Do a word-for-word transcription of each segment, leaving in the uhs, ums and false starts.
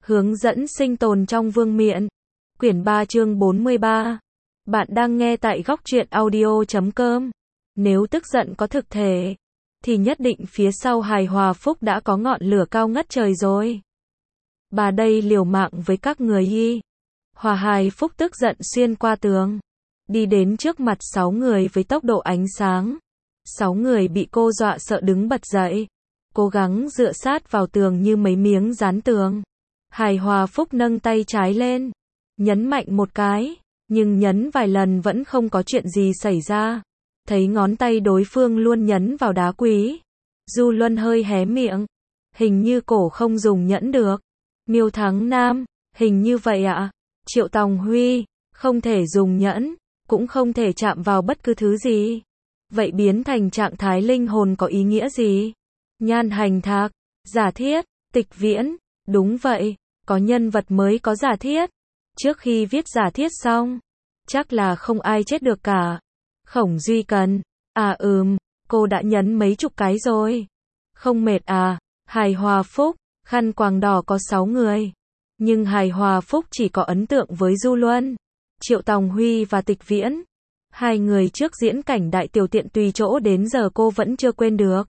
Hướng dẫn sinh tồn trong vương miện. Quyển ba chương bốn mươi ba. Bạn đang nghe tại góc truyện audio chấm com. Nếu tức giận có thực thể, thì nhất định phía sau hài hòa phúc đã có ngọn lửa cao ngất trời rồi. Bà đây liều mạng với các người y. Hòa hài phúc tức giận xuyên qua tường, đi đến trước mặt sáu người với tốc độ ánh sáng. Sáu người bị cô dọa sợ đứng bật dậy, cố gắng dựa sát vào tường như mấy miếng dán tường. Hài hòa phúc nâng tay trái lên, nhấn mạnh một cái, nhưng nhấn vài lần vẫn không có chuyện gì xảy ra. Thấy ngón tay đối phương luôn nhấn vào đá quý, Du Luân hơi hé miệng. Hình như cổ không dùng nhẫn được. Miêu Thắng Nam, hình như vậy ạ. Triệu Tòng Huy, không thể dùng nhẫn, cũng không thể chạm vào bất cứ thứ gì. Vậy biến thành trạng thái linh hồn có ý nghĩa gì? Nhan Hành Thạc, giả thiết, Tịch Viễn, đúng vậy, có nhân vật mới có giả thiết. Trước khi viết giả thiết xong, chắc là không ai chết được cả. Khổng Duy Cần, à ừm, cô đã nhấn mấy chục cái rồi. Không mệt à? Hài hòa phúc, khăn quàng đỏ có sáu người. Nhưng hài hòa phúc chỉ có ấn tượng với Du Luân, Triệu Tòng Huy và Tịch Viễn. Hai người trước diễn cảnh đại tiểu tiện tùy chỗ đến giờ cô vẫn chưa quên được.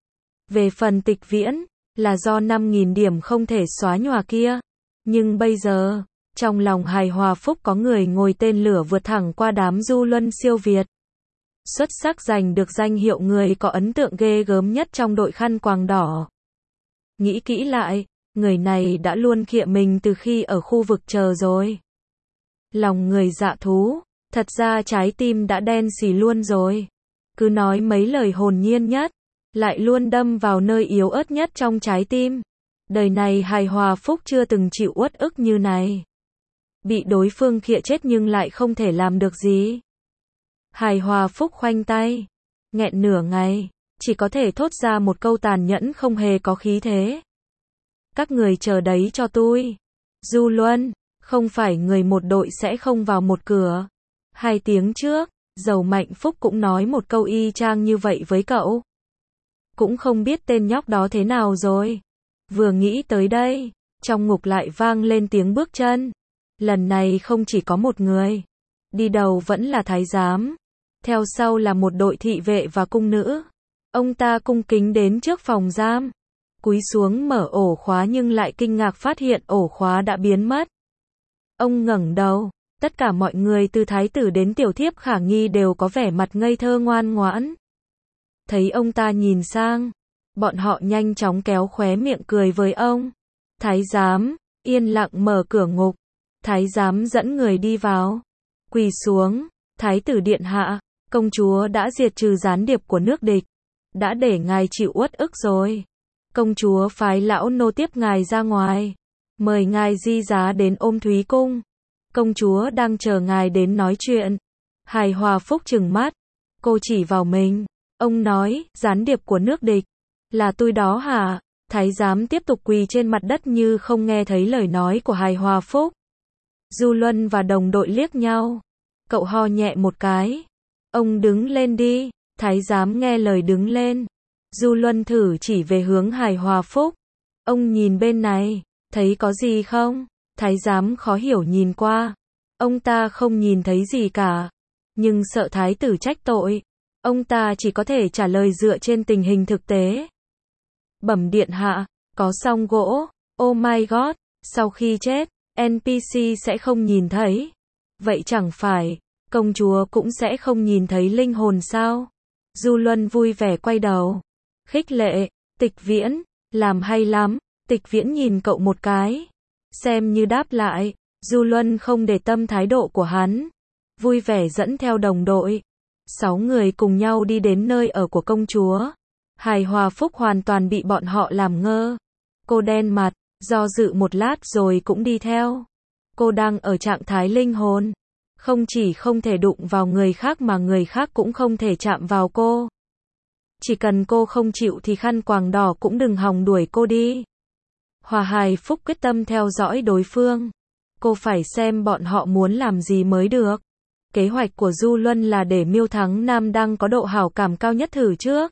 Về phần Tịch Viễn, là do năm nghìn điểm không thể xóa nhòa kia. Nhưng bây giờ, trong lòng hài hòa phúc có người ngồi tên lửa vượt thẳng qua đám Du Luân siêu việt. Xuất sắc giành được danh hiệu người có ấn tượng ghê gớm nhất trong đội khăn quàng đỏ. Nghĩ kỹ lại, người này đã luôn khịa mình từ khi ở khu vực chờ rồi. Lòng người dạ thú, thật ra trái tim đã đen xì luôn rồi. Cứ nói mấy lời hồn nhiên nhất, lại luôn đâm vào nơi yếu ớt nhất trong trái tim. Đời này hài hòa phúc chưa từng chịu uất ức như này. Bị đối phương khịa chết nhưng lại không thể làm được gì. Hài hòa phúc khoanh tay, nghẹn nửa ngày, chỉ có thể thốt ra một câu tàn nhẫn không hề có khí thế. Các người chờ đấy cho tôi. Du Luân, không phải người một đội sẽ không vào một cửa. Hai tiếng trước, Dầu Mạnh Phúc cũng nói một câu y chang như vậy với cậu. Cũng không biết tên nhóc đó thế nào rồi. Vừa nghĩ tới đây, trong ngục lại vang lên tiếng bước chân. Lần này không chỉ có một người. Đi đầu vẫn là thái giám. Theo sau là một đội thị vệ và cung nữ. Ông ta cung kính đến trước phòng giam, cúi xuống mở ổ khóa nhưng lại kinh ngạc phát hiện ổ khóa đã biến mất. Ông ngẩng đầu, tất cả mọi người từ thái tử đến tiểu thiếp khả nghi đều có vẻ mặt ngây thơ ngoan ngoãn. Thấy ông ta nhìn sang, bọn họ nhanh chóng kéo khóe miệng cười với ông. Thái giám, yên lặng mở cửa ngục. Thái giám dẫn người đi vào. Quỳ xuống, thái tử điện hạ, công chúa đã diệt trừ gián điệp của nước địch. Đã để ngài chịu uất ức rồi. Công chúa phái lão nô tiếp ngài ra ngoài, mời ngài di giá đến Ôm Thúy Cung. Công chúa đang chờ ngài đến nói chuyện. Hài hòa phúc trừng mắt. Cô chỉ vào mình. Ông nói, gián điệp của nước địch. Là tôi đó hả? Thái giám tiếp tục quỳ trên mặt đất như không nghe thấy lời nói của hài hòa phúc. Du Luân và đồng đội liếc nhau. Cậu ho nhẹ một cái. Ông đứng lên đi. Thái giám nghe lời đứng lên. Du Luân thử chỉ về hướng hài hòa phúc. Ông nhìn bên này, thấy có gì không? Thái giám khó hiểu nhìn qua. Ông ta không nhìn thấy gì cả. Nhưng sợ thái tử trách tội. Ông ta chỉ có thể trả lời dựa trên tình hình thực tế. Bẩm điện hạ, có song gỗ. Oh my god, sau khi chết, en pê xê sẽ không nhìn thấy. Vậy chẳng phải, công chúa cũng sẽ không nhìn thấy linh hồn sao? Du Luân vui vẻ quay đầu. Khích lệ, Tịch Viễn, làm hay lắm. Tịch Viễn nhìn cậu một cái, xem như đáp lại. Du Luân không để tâm thái độ của hắn, vui vẻ dẫn theo đồng đội. Sáu người cùng nhau đi đến nơi ở của công chúa. Hài hòa phúc hoàn toàn bị bọn họ làm ngơ. Cô đen mặt, do dự một lát rồi cũng đi theo. Cô đang ở trạng thái linh hồn, không chỉ không thể đụng vào người khác mà người khác cũng không thể chạm vào cô. Chỉ cần cô không chịu thì khăn quàng đỏ cũng đừng hòng đuổi cô đi. Hòa hài phúc quyết tâm theo dõi đối phương. Cô phải xem bọn họ muốn làm gì mới được. Kế hoạch của Du Luân là để Miêu Thắng Nam đang có độ hảo cảm cao nhất thử trước.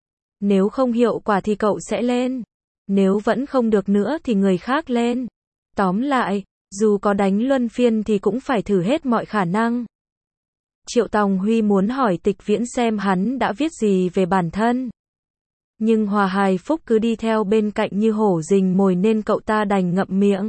Nếu không hiệu quả thì cậu sẽ lên. Nếu vẫn không được nữa thì người khác lên. Tóm lại, dù có đánh luân phiên thì cũng phải thử hết mọi khả năng. Triệu Tòng Huy muốn hỏi Tịch Viễn xem hắn đã viết gì về bản thân. Nhưng Hòa Hài Phúc cứ đi theo bên cạnh như hổ rình mồi nên cậu ta đành ngậm miệng.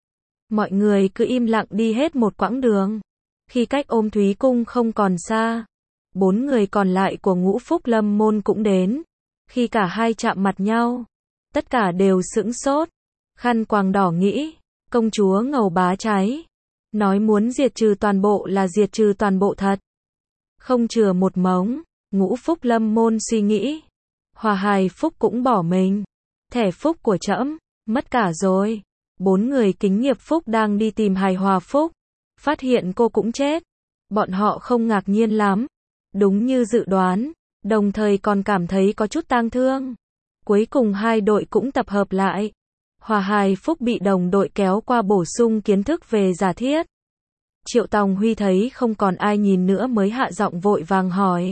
Mọi người cứ im lặng đi hết một quãng đường. Khi cách Ôm Thúy Cung không còn xa, bốn người còn lại của Ngũ Phúc Lâm môn cũng đến. Khi cả hai chạm mặt nhau, tất cả đều sững sốt. Khăn quàng đỏ nghĩ, công chúa ngầu bá cháy. Nói muốn diệt trừ toàn bộ là diệt trừ toàn bộ thật. Không chừa một mống. Ngũ Phúc Lâm môn suy nghĩ. Hòa Hài Phúc cũng bỏ mình. Thẻ phúc của trẫm mất cả rồi. Bốn người kính nghiệp Phúc đang đi tìm Hài Hòa Phúc. Phát hiện cô cũng chết. Bọn họ không ngạc nhiên lắm. Đúng như dự đoán. Đồng thời còn cảm thấy có chút tang thương. Cuối cùng hai đội cũng tập hợp lại. Hòa Hài Phúc bị đồng đội kéo qua bổ sung kiến thức về giả thiết. Triệu Tòng Huy thấy không còn ai nhìn nữa mới hạ giọng vội vàng hỏi.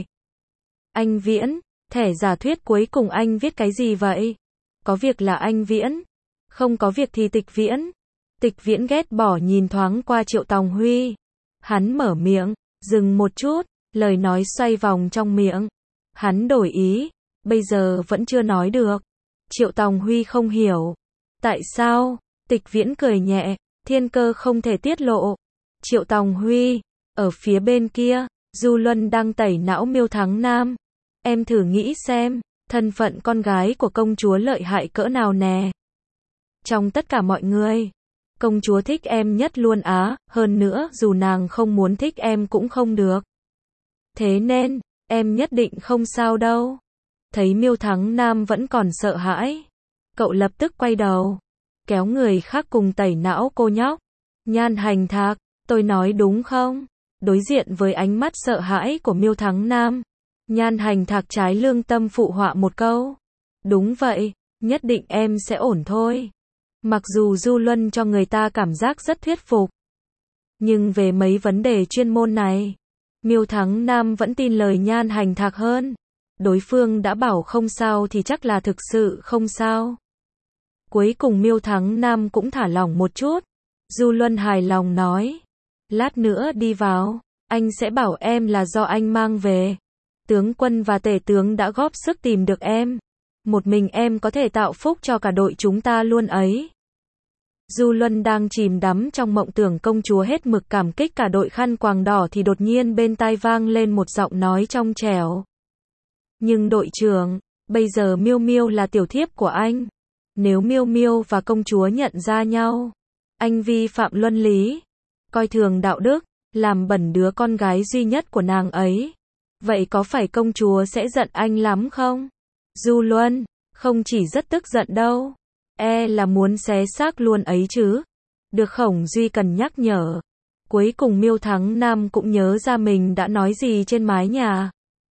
Anh Viễn, thẻ giả thuyết cuối cùng anh viết cái gì vậy? Có việc là anh Viễn. Không có việc thì Tịch Viễn. Tịch Viễn ghét bỏ nhìn thoáng qua Triệu Tòng Huy. Hắn mở miệng, dừng một chút, lời nói xoay vòng trong miệng. Hắn đổi ý, bây giờ vẫn chưa nói được. Triệu Tòng Huy không hiểu. Tại sao? Tịch Viễn cười nhẹ, thiên cơ không thể tiết lộ. Triệu Tòng Huy, ở phía bên kia, Du Luân đang tẩy não Miêu Thắng Nam. Em thử nghĩ xem, thân phận con gái của công chúa lợi hại cỡ nào nè. Trong tất cả mọi người, công chúa thích em nhất luôn á, hơn nữa dù nàng không muốn thích em cũng không được. Thế nên, em nhất định không sao đâu. Thấy Miêu Thắng Nam vẫn còn sợ hãi. Cậu lập tức quay đầu, kéo người khác cùng tẩy não cô nhóc. Nhan Hành Thạc, tôi nói đúng không? Đối diện với ánh mắt sợ hãi của Miêu Thắng Nam, Nhan Hành Thạc trái lương tâm phụ họa một câu. Đúng vậy, nhất định em sẽ ổn thôi. Mặc dù Du Luân cho người ta cảm giác rất thuyết phục, nhưng về mấy vấn đề chuyên môn này, Miêu Thắng Nam vẫn tin lời Nhan Hành Thạc hơn. Đối phương đã bảo không sao thì chắc là thực sự không sao. Cuối cùng Miêu Thắng Nam cũng thả lỏng một chút. Du Luân hài lòng nói. Lát nữa đi vào, anh sẽ bảo em là do anh mang về. Tướng quân và tể tướng đã góp sức tìm được em. Một mình em có thể tạo phúc cho cả đội chúng ta luôn ấy. Du Luân đang chìm đắm trong mộng tưởng công chúa hết mực cảm kích cả đội khăn quàng đỏ thì đột nhiên bên tai vang lên một giọng nói trong trẻo. Nhưng đội trưởng, bây giờ Miêu Miêu là tiểu thiếp của anh. Nếu Miêu Miêu và công chúa nhận ra nhau, anh vi phạm luân lý, coi thường đạo đức, làm bẩn đứa con gái duy nhất của nàng ấy. Vậy có phải công chúa sẽ giận anh lắm không? Du Luân, không chỉ rất tức giận đâu. E là muốn xé xác luôn ấy chứ. Được Khổng Duy cần nhắc nhở. Cuối cùng Miêu Thắng Nam cũng nhớ ra mình đã nói gì trên mái nhà.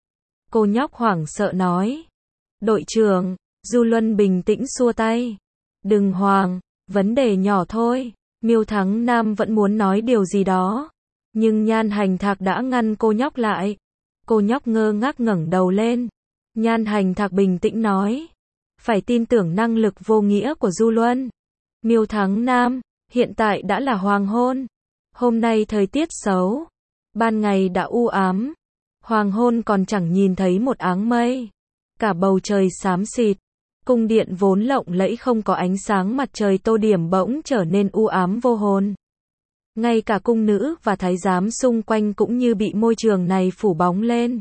Cô nhóc hoảng sợ nói. Đội trưởng, Du Luân bình tĩnh xua tay. Đừng hoảng, vấn đề nhỏ thôi. Miêu Thắng Nam vẫn muốn nói điều gì đó. Nhưng Nhan Hành Thạc đã ngăn cô nhóc lại. Cô nhóc ngơ ngác ngẩng đầu lên. Nhan Hành Thạc bình tĩnh nói. Phải tin tưởng năng lực vô nghĩa của Du Luân. Miêu Thắng Nam, hiện tại đã là hoàng hôn. Hôm nay thời tiết xấu. Ban ngày đã u ám. Hoàng hôn còn chẳng nhìn thấy một áng mây. Cả bầu trời xám xịt. Cung điện vốn lộng lẫy không có ánh sáng mặt trời tô điểm bỗng trở nên u ám vô hồn. Ngay cả cung nữ và thái giám xung quanh cũng như bị môi trường này phủ bóng lên.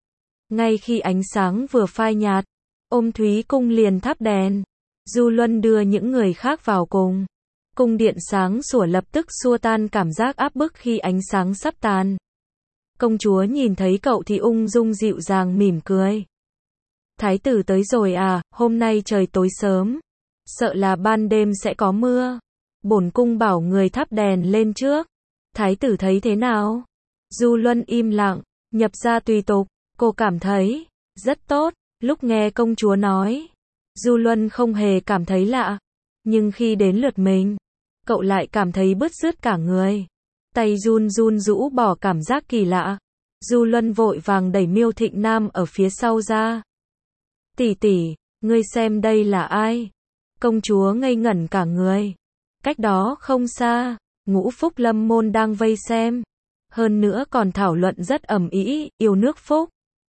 Ngay khi ánh sáng vừa phai nhạt, Ôm Thúy Cung liền thắp đèn. Du Luân đưa những người khác vào cùng. Cung điện sáng sủa lập tức xua tan cảm giác áp bức khi ánh sáng sắp tàn. Công chúa nhìn thấy cậu thì ung dung dịu dàng mỉm cười. Thái tử tới rồi à, hôm nay trời tối sớm. Sợ là ban đêm sẽ có mưa. Bổn cung bảo người thắp đèn lên trước. Thái tử thấy thế nào? Du Luân im lặng, nhập ra tùy tục. Cô cảm thấy rất tốt. Lúc nghe công chúa nói, Du Luân không hề cảm thấy lạ. Nhưng khi đến lượt mình, cậu lại cảm thấy bứt rứt cả người. Tay run run rũ bỏ cảm giác kỳ lạ. Du Luân vội vàng đẩy Miêu Thịnh Nam ở phía sau ra. Tỷ tỷ, ngươi xem đây là ai? Công chúa ngây ngẩn cả người. Cách đó không xa, Ngũ Phúc Lâm môn đang vây xem. Hơn nữa còn thảo luận rất ầm ĩ, yêu nước Phúc.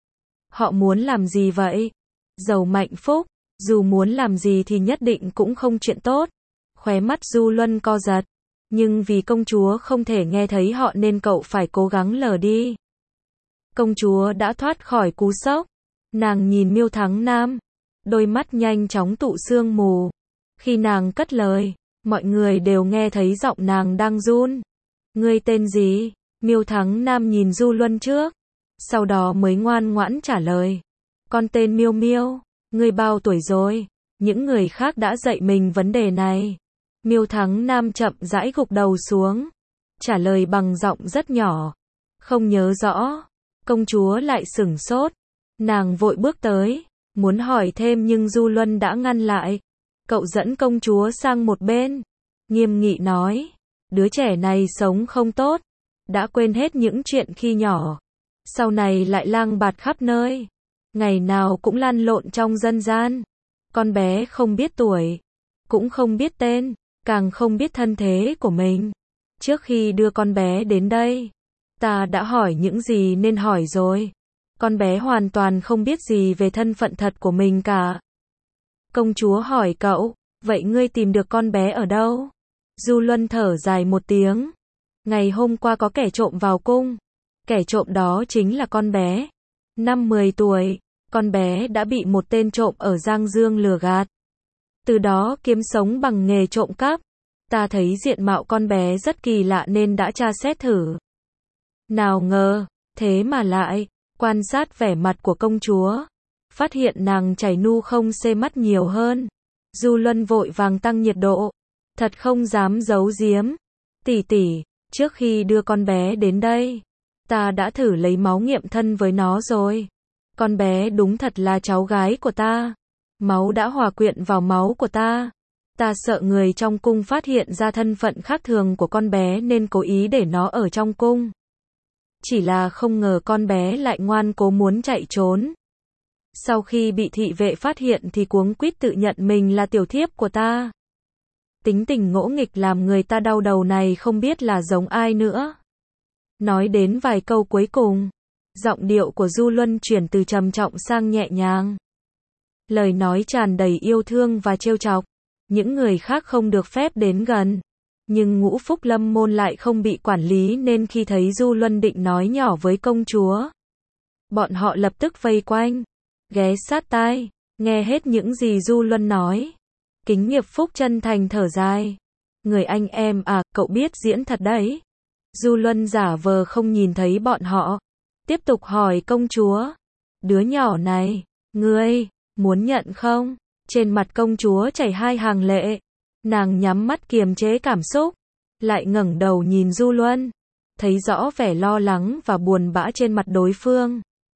Họ muốn làm gì vậy? Giàu Mạnh Phúc, dù muốn làm gì thì nhất định cũng không chuyện tốt. Khóe mắt Du Luân co giật. Nhưng vì công chúa không thể nghe thấy họ nên cậu phải cố gắng lờ đi. Công chúa đã thoát khỏi cú sốc. Nàng nhìn Miêu Thắng Nam. Đôi mắt nhanh chóng tụ sương mù. Khi nàng cất lời, mọi người đều nghe thấy giọng nàng đang run. Ngươi tên gì? Miêu Thắng Nam nhìn Du Luân trước. Sau đó mới ngoan ngoãn trả lời. Con tên Miêu Miêu. Ngươi bao tuổi rồi? Những người khác đã dạy mình vấn đề này. Miêu Thắng Nam chậm rãi gục đầu xuống. Trả lời bằng giọng rất nhỏ. Không nhớ rõ. Công chúa lại sửng sốt. Nàng vội bước tới. Muốn hỏi thêm nhưng Du Luân đã ngăn lại. Cậu dẫn công chúa sang một bên. Nghiêm nghị nói. Đứa trẻ này sống không tốt. Đã quên hết những chuyện khi nhỏ. Sau này lại lang bạt khắp nơi. Ngày nào cũng lăn lộn trong dân gian. Con bé không biết tuổi. Cũng không biết tên. Càng không biết thân thế của mình. Trước khi đưa con bé đến đây, ta đã hỏi những gì nên hỏi rồi. Con bé hoàn toàn không biết gì về thân phận thật của mình cả. Công chúa hỏi cậu, vậy ngươi tìm được con bé ở đâu? Du Luân thở dài một tiếng. Ngày hôm qua có kẻ trộm vào cung. Kẻ trộm đó chính là con bé. Năm mười tuổi, con bé đã bị một tên trộm ở Giang Dương lừa gạt. Từ đó kiếm sống bằng nghề trộm cắp. Ta thấy diện mạo con bé rất kỳ lạ nên đã tra xét thử. Nào ngờ, thế mà lại, quan sát vẻ mặt của công chúa. Phát hiện nàng chảy nu không xê mắt nhiều hơn. Du Luân vội vàng tăng nhiệt độ. Thật không dám giấu giếm. Tỷ tỷ, trước khi đưa con bé đến đây, ta đã thử lấy máu nghiệm thân với nó rồi. Con bé đúng thật là cháu gái của ta. Máu đã hòa quyện vào máu của ta. Ta sợ người trong cung phát hiện ra thân phận khác thường của con bé nên cố ý để nó ở trong cung. Chỉ là không ngờ con bé lại ngoan cố muốn chạy trốn. Sau khi bị thị vệ phát hiện thì cuống quýt tự nhận mình là tiểu thiếp của ta. Tính tình ngỗ nghịch làm người ta đau đầu này không biết là giống ai nữa. Nói đến vài câu cuối cùng, giọng điệu của Du Luân chuyển từ trầm trọng sang nhẹ nhàng. Lời nói tràn đầy yêu thương và trêu chọc. Những người khác không được phép đến gần. Nhưng Ngũ Phúc Lâm môn lại không bị quản lý nên khi thấy Du Luân định nói nhỏ với công chúa, bọn họ lập tức vây quanh, ghé sát tai, nghe hết những gì Du Luân nói. Kính Nghiệp Phúc chân thành thở dài. Người anh em à, cậu biết diễn thật đấy. Du Luân giả vờ không nhìn thấy bọn họ. Tiếp tục hỏi công chúa. Đứa nhỏ này, ngươi, muốn nhận không? Trên mặt công chúa chảy hai hàng lệ. Nàng nhắm mắt kiềm chế cảm xúc. Lại ngẩng đầu nhìn Du Luân. Thấy rõ vẻ lo lắng và buồn bã trên mặt đối phương.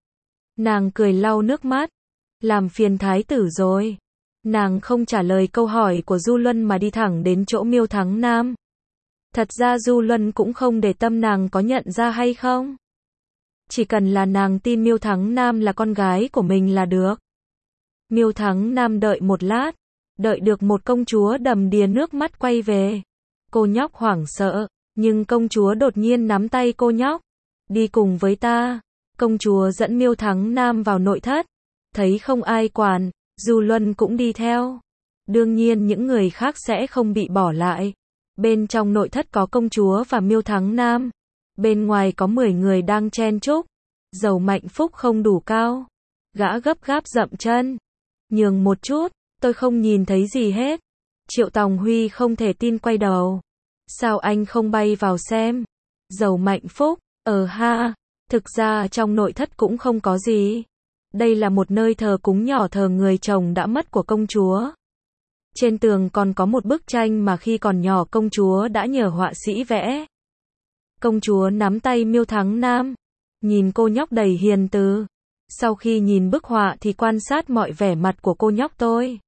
Nàng cười lau nước mắt. Làm phiền thái tử rồi. Nàng không trả lời câu hỏi của Du Luân mà đi thẳng đến chỗ Miêu Thắng Nam. Thật ra Du Luân cũng không để tâm nàng có nhận ra hay không. Chỉ cần là nàng tin Miêu Thắng Nam là con gái của mình là được. Miêu Thắng Nam đợi một lát, đợi được một công chúa đầm đìa nước mắt quay về. Cô nhóc hoảng sợ, nhưng công chúa đột nhiên nắm tay cô nhóc. Đi cùng với ta. Công chúa dẫn Miêu Thắng Nam vào nội thất. Thấy không ai quản, Du Luân cũng đi theo. Đương nhiên những người khác sẽ không bị bỏ lại. Bên trong nội thất có công chúa và Miêu Thắng Nam. Bên ngoài có mười người đang chen chúc. Giàu Mạnh Phúc không đủ cao. Gã gấp gáp dậm chân. Nhường một chút, tôi không nhìn thấy gì hết. Triệu Tòng Huy không thể tin quay đầu. Sao anh không bay vào xem? Giàu Mạnh Phúc, ờ ha, thực ra trong nội thất cũng không có gì. Đây là một nơi thờ cúng nhỏ thờ người chồng đã mất của công chúa. Trên tường còn có một bức tranh mà khi còn nhỏ công chúa đã nhờ họa sĩ vẽ. Công chúa nắm tay Miêu Thắng Nam, nhìn cô nhóc đầy hiền từ. Sau khi nhìn bức họa thì quan sát mọi vẻ mặt của cô nhóc tôi.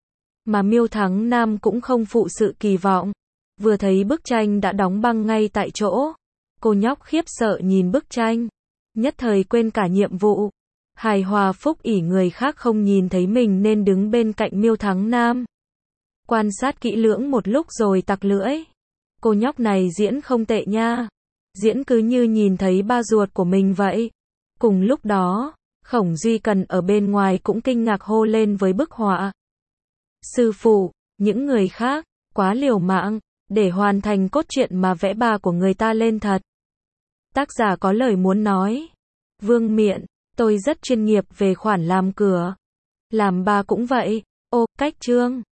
Mà Miêu Thắng Nam cũng không phụ sự kỳ vọng. Vừa thấy bức tranh đã đóng băng ngay tại chỗ. Cô nhóc khiếp sợ nhìn bức tranh. Nhất thời quên cả nhiệm vụ. Hài hòa phúc ỉ người khác không nhìn thấy mình nên đứng bên cạnh Miêu Thắng Nam. quan sát kỹ lưỡng một lúc rồi tặc lưỡi. Cô nhóc này diễn không tệ nha. Diễn cứ như nhìn thấy ba ruột của mình vậy. Cùng lúc đó, Khổng Duy Cần ở bên ngoài cũng kinh ngạc hô lên với bức họa. Sư phụ, những người khác, quá liều mạng, để hoàn thành cốt truyện mà vẽ ba của người ta lên thật. Tác giả có lời muốn nói. Vương Miện, tôi rất chuyên nghiệp về khoản làm cửa. Làm ba cũng vậy. Ô, cách chương.